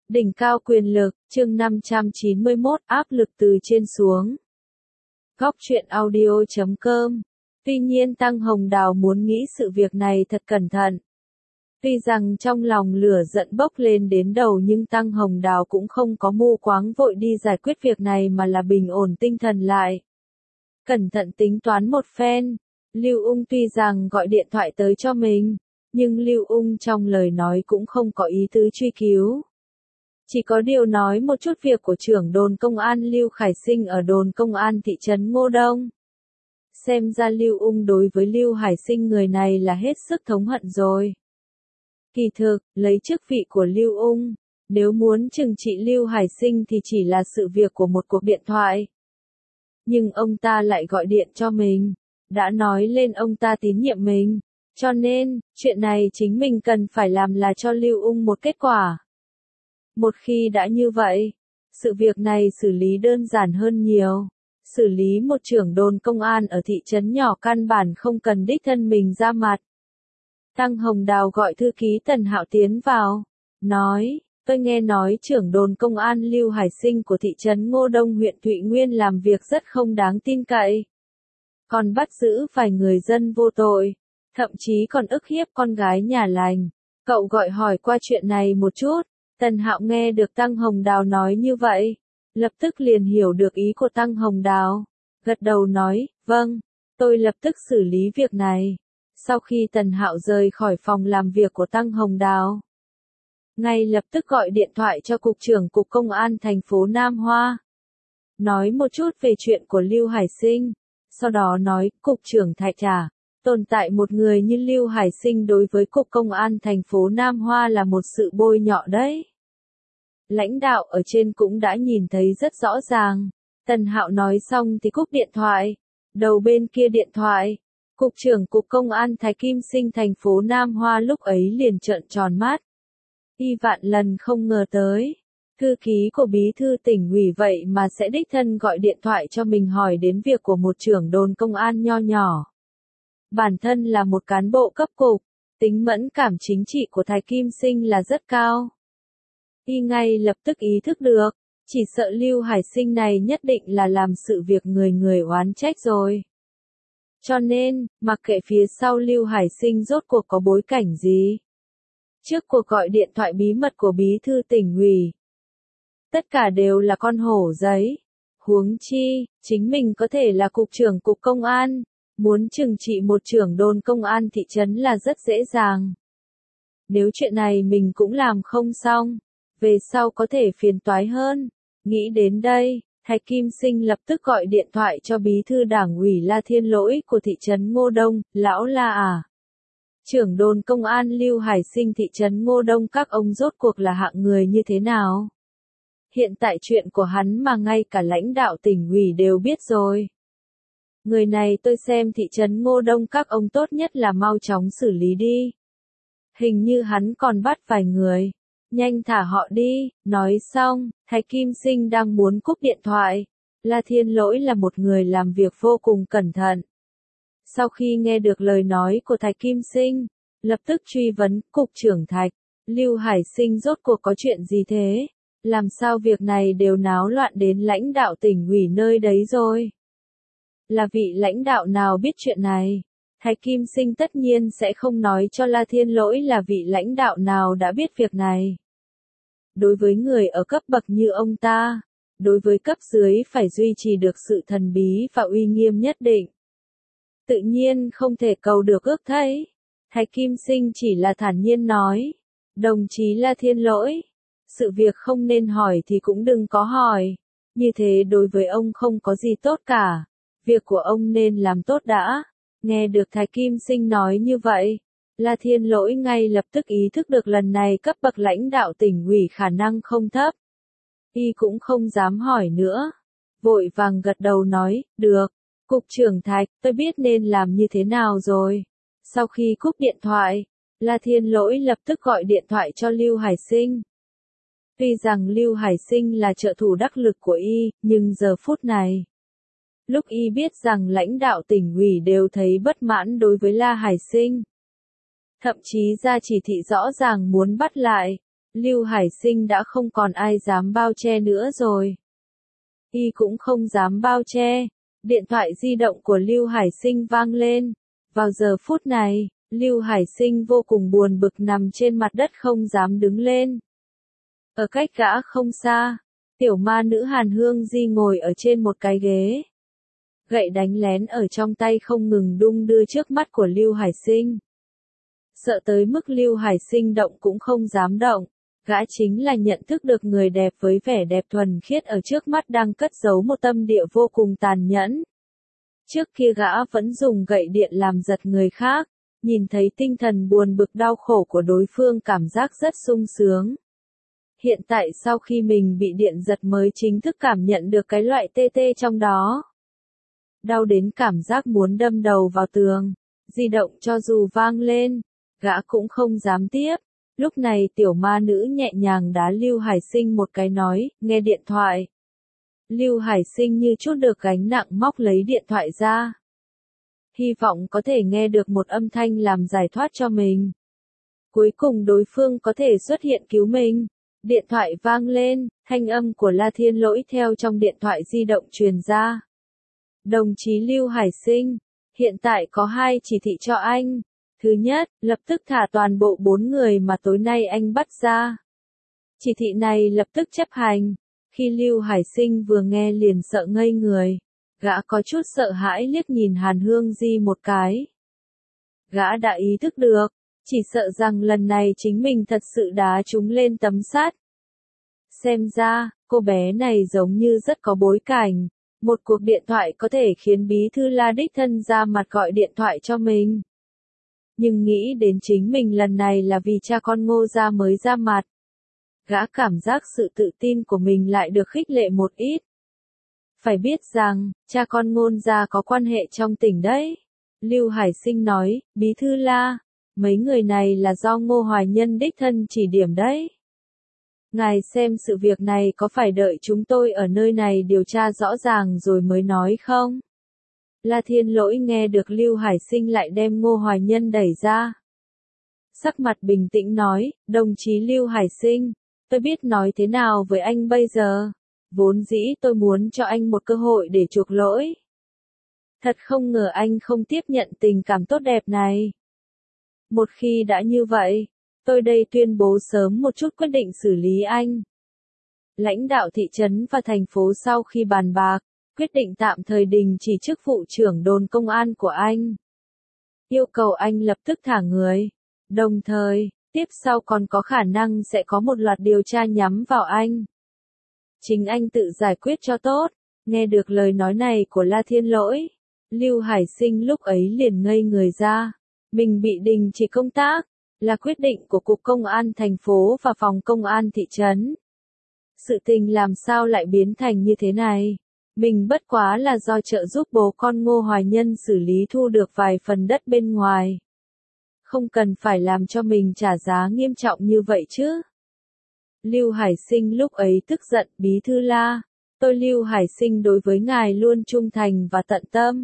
Đỉnh cao quyền lực, chương 591, áp lực từ trên xuống. Góc truyện audio.com. Tuy nhiên Tăng Hồng Đào muốn nghĩ sự việc này thật cẩn thận. Tuy rằng trong lòng lửa giận bốc lên đến đầu nhưng Tăng Hồng Đào cũng không có mù quáng vội đi giải quyết việc này mà là bình ổn tinh thần lại. Cẩn thận tính toán một phen, Lưu Ung tuy rằng gọi điện thoại tới cho mình, nhưng Lưu Ung trong lời nói cũng không có ý tứ truy cứu. Chỉ có điều nói một chút việc của trưởng đồn công an Lưu Khải Sinh ở đồn công an thị trấn Ngô Đông. Xem ra Lưu Ung đối với Lưu Hải Sinh người này là hết sức thống hận rồi. Kỳ thực, lấy chức vị của Lưu Ung, nếu muốn trừng trị Lưu Hải Sinh thì chỉ là sự việc của một cuộc điện thoại. Nhưng ông ta lại gọi điện cho mình, đã nói lên ông ta tín nhiệm mình, cho nên, chuyện này chính mình cần phải làm là cho Lưu Ung một kết quả. Một khi đã như vậy, sự việc này xử lý đơn giản hơn nhiều. Xử lý một trưởng đồn công an ở thị trấn nhỏ căn bản không cần đích thân mình ra mặt. Tăng Hồng Đào gọi thư ký Tần Hạo tiến vào, nói, tôi nghe nói trưởng đồn công an Lưu Hải Sinh của thị trấn Ngô Đông huyện Thụy Nguyên làm việc rất không đáng tin cậy. Còn bắt giữ vài người dân vô tội, thậm chí còn ức hiếp con gái nhà lành. Cậu gọi hỏi qua chuyện này một chút. Tần Hạo nghe được Tăng Hồng Đào nói như vậy, lập tức liền hiểu được ý của Tăng Hồng Đào. Gật đầu nói, vâng, tôi lập tức xử lý việc này. Sau khi Tần Hạo rời khỏi phòng làm việc của Tăng Hồng Đào, ngay lập tức gọi điện thoại cho Cục trưởng Cục Công an thành phố Nam Hoa. Nói một chút về chuyện của Lưu Hải Sinh. Sau đó nói, Cục trưởng Thạch Trà, tồn tại một người như Lưu Hải Sinh đối với Cục Công an thành phố Nam Hoa là một sự bôi nhọ đấy. Lãnh đạo ở trên cũng đã nhìn thấy rất rõ ràng. Tần Hạo nói xong thì cúp điện thoại. Đầu bên kia điện thoại, Cục trưởng Cục Công an Thái Kim Sinh thành phố Nam Hoa lúc ấy liền trợn tròn mắt. Y vạn lần không ngờ tới, thư ký của bí thư tỉnh ủy vậy mà sẽ đích thân gọi điện thoại cho mình hỏi đến việc của một trưởng đồn công an nho nhỏ. Bản thân là một cán bộ cấp cục, tính mẫn cảm chính trị của Thái Kim Sinh là rất cao. Y ngay lập tức ý thức được, chỉ sợ Lưu Hải Sinh này nhất định là làm sự việc người người oán trách rồi. Cho nên, mặc kệ phía sau Lưu Hải Sinh rốt cuộc có bối cảnh gì. Trước cuộc gọi điện thoại bí mật của bí thư tỉnh ủy, tất cả đều là con hổ giấy. Huống chi, chính mình có thể là cục trưởng Cục Công an, muốn trừng trị một trưởng đồn công an thị trấn là rất dễ dàng. Nếu chuyện này mình cũng làm không xong, về sau có thể phiền toái hơn. Nghĩ đến đây, Thái Kim Sinh lập tức gọi điện thoại cho bí thư đảng ủy La Thiên Lỗi của thị trấn Ngô Đông, lão La à. Trưởng đồn công an Lưu Hải Sinh thị trấn Ngô Đông các ông rốt cuộc là hạng người như thế nào? Hiện tại chuyện của hắn mà ngay cả lãnh đạo tỉnh ủy đều biết rồi. Người này tôi xem thị trấn Ngô Đông các ông tốt nhất là mau chóng xử lý đi. Hình như hắn còn bắt vài người. Nhanh thả họ đi. Nói xong, Thái Kim Sinh đang muốn cúp điện thoại. La Thiên Lỗi là một người làm việc vô cùng cẩn thận. Sau khi nghe được lời nói của Thái Kim Sinh, lập tức truy vấn, Cục trưởng Thạch, Lưu Hải Sinh rốt cuộc có chuyện gì thế? Làm sao việc này đều náo loạn đến lãnh đạo tỉnh ủy nơi đấy rồi? Là vị lãnh đạo nào biết chuyện này? Thái Kim Sinh tất nhiên sẽ không nói cho La Thiên Lỗi là vị lãnh đạo nào đã biết việc này. Đối với người ở cấp bậc như ông ta, đối với cấp dưới phải duy trì được sự thần bí và uy nghiêm nhất định. Tự nhiên không thể cầu được ước thấy. Thái Kim Sinh chỉ là thản nhiên nói, đồng chí La Thiên Lỗi, sự việc không nên hỏi thì cũng đừng có hỏi, như thế đối với ông không có gì tốt cả, việc của ông nên làm tốt đã. Nghe được Thái Kim Sinh nói như vậy, La Thiên Lỗi ngay lập tức ý thức được lần này cấp bậc lãnh đạo tỉnh ủy khả năng không thấp. Y cũng không dám hỏi nữa, vội vàng gật đầu nói, được, Cục trưởng Thạch, tôi biết nên làm như thế nào rồi. Sau khi cúp điện thoại, La Thiên Lỗi lập tức gọi điện thoại cho Lưu Hải Sinh. Tuy rằng Lưu Hải Sinh là trợ thủ đắc lực của Y, nhưng giờ phút này, lúc Y biết rằng lãnh đạo tỉnh ủy đều thấy bất mãn đối với La Hải Sinh, thậm chí ra chỉ thị rõ ràng muốn bắt lại, Lưu Hải Sinh đã không còn ai dám bao che nữa rồi. Y cũng không dám bao che. Điện thoại di động của Lưu Hải Sinh vang lên. Vào giờ phút này, Lưu Hải Sinh vô cùng buồn bực nằm trên mặt đất không dám đứng lên. Ở cách gã không xa, tiểu ma nữ Hàn Hương Di ngồi ở trên một cái ghế. Gậy đánh lén ở trong tay không ngừng đung đưa trước mắt của Lưu Hải Sinh. Sợ tới mức Lưu Hải Sinh động cũng không dám động. Gã chính là nhận thức được người đẹp với vẻ đẹp thuần khiết ở trước mắt đang cất giấu một tâm địa vô cùng tàn nhẫn. Trước kia gã vẫn dùng gậy điện làm giật người khác, nhìn thấy tinh thần buồn bực đau khổ của đối phương cảm giác rất sung sướng. Hiện tại sau khi mình bị điện giật mới chính thức cảm nhận được cái loại tê tê trong đó. Đau đến cảm giác muốn đâm đầu vào tường, di động cho dù vang lên, gã cũng không dám tiếp. Lúc này tiểu ma nữ nhẹ nhàng đá Lưu Hải Sinh một cái nói, nghe điện thoại. Lưu Hải Sinh như chút được gánh nặng móc lấy điện thoại ra. Hy vọng có thể nghe được một âm thanh làm giải thoát cho mình. Cuối cùng đối phương có thể xuất hiện cứu mình. Điện thoại vang lên, thanh âm của La Thiên Lỗi theo trong điện thoại di động truyền ra. Đồng chí Lưu Hải Sinh, hiện tại có 2 chỉ thị cho anh. Thứ nhất, lập tức thả toàn bộ 4 người mà tối nay anh bắt ra. Chỉ thị này lập tức chấp hành. Khi Lưu Hải Sinh vừa nghe liền sợ ngây người. Gã có chút sợ hãi liếc nhìn Hàn Hương Di một cái. Gã đã ý thức được, chỉ sợ rằng lần này chính mình thật sự đá trúng lên tấm sắt. Xem ra, cô bé này giống như rất có bối cảnh. Một cuộc điện thoại có thể khiến bí thư La đích thân ra mặt gọi điện thoại cho mình. Nhưng nghĩ đến chính mình lần này là vì cha con Ngô gia mới ra mặt. Gã cảm giác sự tự tin của mình lại được khích lệ một ít. Phải biết rằng, cha con Ngôn gia có quan hệ trong tỉnh đấy. Lưu Hải Sinh nói, bí thư La, mấy người này là do Ngô Hoài Nhân đích thân chỉ điểm đấy. Ngài xem sự việc này có phải đợi chúng tôi ở nơi này điều tra rõ ràng rồi mới nói không? La Thiên Lỗi nghe được Lưu Hải Sinh lại đem Ngô Hoài Nhân đẩy ra. Sắc mặt bình tĩnh nói, đồng chí Lưu Hải Sinh, tôi biết nói thế nào với anh bây giờ. Vốn dĩ tôi muốn cho anh một cơ hội để chuộc lỗi. Thật không ngờ anh không tiếp nhận tình cảm tốt đẹp này. Một khi đã như vậy, tôi đây tuyên bố sớm một chút quyết định xử lý anh. Lãnh đạo thị trấn và thành phố sau khi bàn bạc, quyết định tạm thời đình chỉ chức vụ trưởng đồn công an của anh. Yêu cầu anh lập tức thả người. Đồng thời, tiếp sau còn có khả năng sẽ có một loạt điều tra nhắm vào anh. Chính anh tự giải quyết cho tốt. Nghe được lời nói này của La Thiên Lỗi, Lưu Hải Sinh lúc ấy liền ngây người ra. Mình bị đình chỉ công tác, là quyết định của Cục Công an thành phố và Phòng Công an thị trấn. Sự tình làm sao lại biến thành như thế này? Mình bất quá là do trợ giúp bố con Ngô Hoài Nhân xử lý thu được vài phần đất bên ngoài. Không cần phải làm cho mình trả giá nghiêm trọng như vậy chứ. Lưu Hải Sinh lúc ấy tức giận, bí thư La, tôi Lưu Hải Sinh đối với ngài luôn trung thành và tận tâm.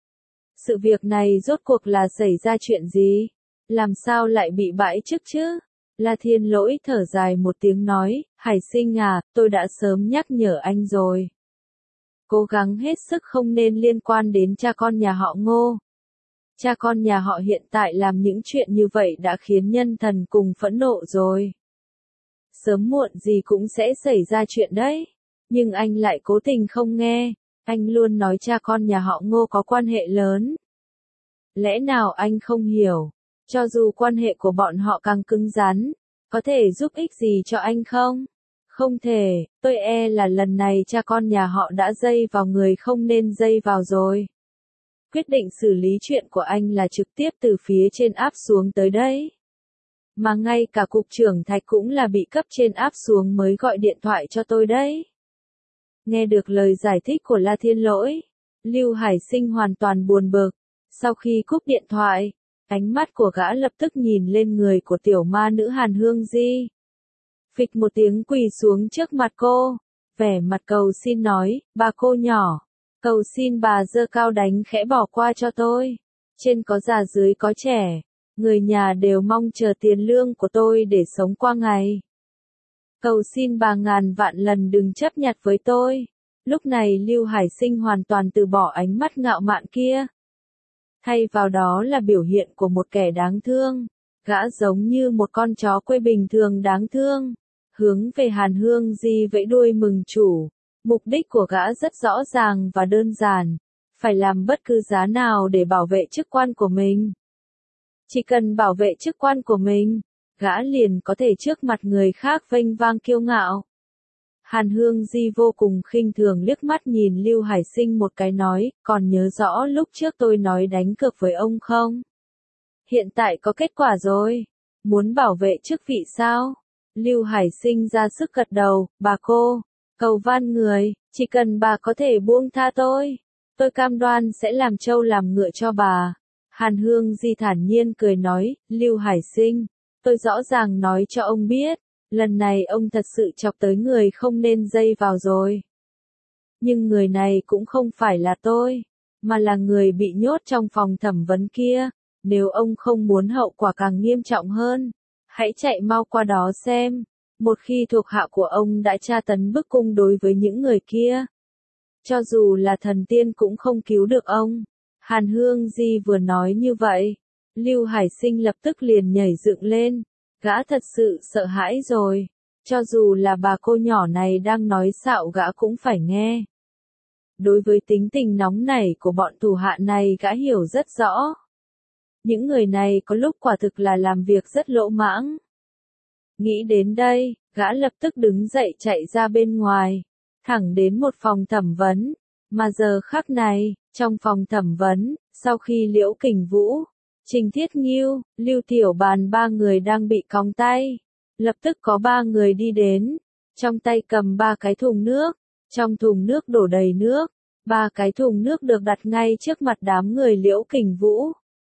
Sự việc này rốt cuộc là xảy ra chuyện gì? Làm sao lại bị bãi chức chứ? La Thiên Lỗi thở dài một tiếng nói, Hải Sinh à, tôi đã sớm nhắc nhở anh rồi. Cố gắng hết sức không nên liên quan đến cha con nhà họ Ngô. Cha con nhà họ hiện tại làm những chuyện như vậy đã khiến nhân thần cùng phẫn nộ rồi. Sớm muộn gì cũng sẽ xảy ra chuyện đấy. Nhưng anh lại cố tình không nghe. Anh luôn nói cha con nhà họ Ngô có quan hệ lớn. Lẽ nào anh không hiểu? Cho dù quan hệ của bọn họ càng cứng rắn, có thể giúp ích gì cho anh không? Không thể, tôi e là lần này cha con nhà họ đã dây vào người không nên dây vào rồi. Quyết định xử lý chuyện của anh là trực tiếp từ phía trên áp xuống tới đấy. Mà ngay cả cục trưởng Thạch cũng là bị cấp trên áp xuống mới gọi điện thoại cho tôi đấy. Nghe được lời giải thích của La Thiên Lỗi, Lưu Hải Sinh hoàn toàn buồn bực. Sau khi cúp điện thoại, ánh mắt của gã lập tức nhìn lên người của tiểu ma nữ Hàn Hương Di. Phịch một tiếng quỳ xuống trước mặt cô, vẻ mặt cầu xin nói, bà cô nhỏ, cầu xin bà giơ cao đánh khẽ bỏ qua cho tôi. Trên có già dưới có trẻ, người nhà đều mong chờ tiền lương của tôi để sống qua ngày. Cầu xin bà ngàn vạn lần đừng chấp nhặt với tôi. Lúc này Lưu Hải Sinh hoàn toàn từ bỏ ánh mắt ngạo mạn kia. Thay vào đó là biểu hiện của một kẻ đáng thương. Gã giống như một con chó quê bình thường đáng thương. Hướng về Hàn Hương Di vẫy đuôi mừng chủ. Mục đích của gã rất rõ ràng và đơn giản. Phải làm bất cứ giá nào để bảo vệ chức quan của mình. Chỉ cần bảo vệ chức quan của mình, gã liền có thể trước mặt người khác vênh vang kiêu ngạo. Hàn Hương Di vô cùng khinh thường liếc mắt nhìn Lưu Hải Sinh một cái nói, còn nhớ rõ lúc trước tôi nói đánh cược với ông không? Hiện tại có kết quả rồi. Muốn bảo vệ chức vị sao? Lưu Hải Sinh ra sức gật đầu, bà cô, cầu van người, chỉ cần bà có thể buông tha tôi cam đoan sẽ làm trâu làm ngựa cho bà. Hàn Hương Di thản nhiên cười nói, Lưu Hải Sinh, tôi rõ ràng nói cho ông biết, lần này ông thật sự chọc tới người không nên dây vào rồi. Nhưng người này cũng không phải là tôi, mà là người bị nhốt trong phòng thẩm vấn kia. Nếu ông không muốn hậu quả càng nghiêm trọng hơn, hãy chạy mau qua đó xem. Một khi thuộc hạ của ông đã tra tấn bức cung đối với những người kia, cho dù là thần tiên cũng không cứu được ông. Hàn Hương Di vừa nói như vậy, Lưu Hải Sinh lập tức liền nhảy dựng lên. Gã thật sự sợ hãi rồi. Cho dù là bà cô nhỏ này đang nói xạo gã cũng phải nghe. Đối với tính tình nóng nảy của bọn thủ hạ này gã hiểu rất rõ. Những người này có lúc quả thực là làm việc rất lỗ mãng. Nghĩ đến đây, gã lập tức đứng dậy chạy ra bên ngoài, thẳng đến một phòng thẩm vấn. Mà giờ khắc này, trong phòng thẩm vấn, sau khi Liễu Kình Vũ, Trình Thiết Nghiêu, Lưu Tiểu Bàn ba người đang bị còng tay, lập tức có ba người đi đến, trong tay cầm ba cái thùng nước, trong thùng nước đổ đầy nước, ba cái thùng nước được đặt ngay trước mặt đám người Liễu Kình Vũ.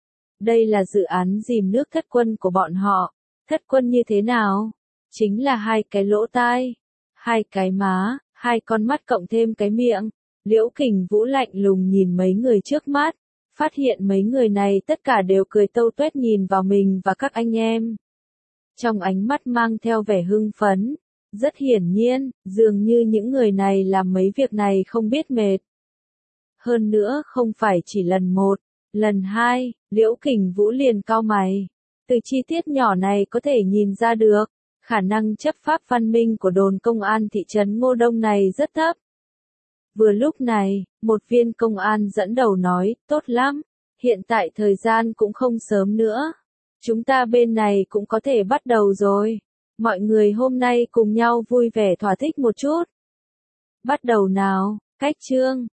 Đây là dự án dìm nước thất quân của bọn họ. Thất quân như thế nào? Chính là hai cái lỗ tai, hai cái má, hai con mắt cộng thêm cái miệng. Liễu Kình Vũ lạnh lùng nhìn mấy người trước mắt, phát hiện mấy người này tất cả đều cười tâu tuét nhìn vào mình và các anh em. Trong ánh mắt mang theo vẻ hưng phấn, rất hiển nhiên, dường như những người này làm mấy việc này không biết mệt. Hơn nữa không phải chỉ lần một, lần hai, Liễu Kình Vũ liền cau mày. Từ chi tiết nhỏ này có thể nhìn ra được, khả năng chấp pháp văn minh của đồn công an thị trấn Ngô Đông này rất thấp. Vừa lúc này, một viên công an dẫn đầu nói, tốt lắm, hiện tại thời gian cũng không sớm nữa. Chúng ta bên này cũng có thể bắt đầu rồi. Mọi người hôm nay cùng nhau vui vẻ thỏa thích một chút. Bắt đầu nào, cách chương.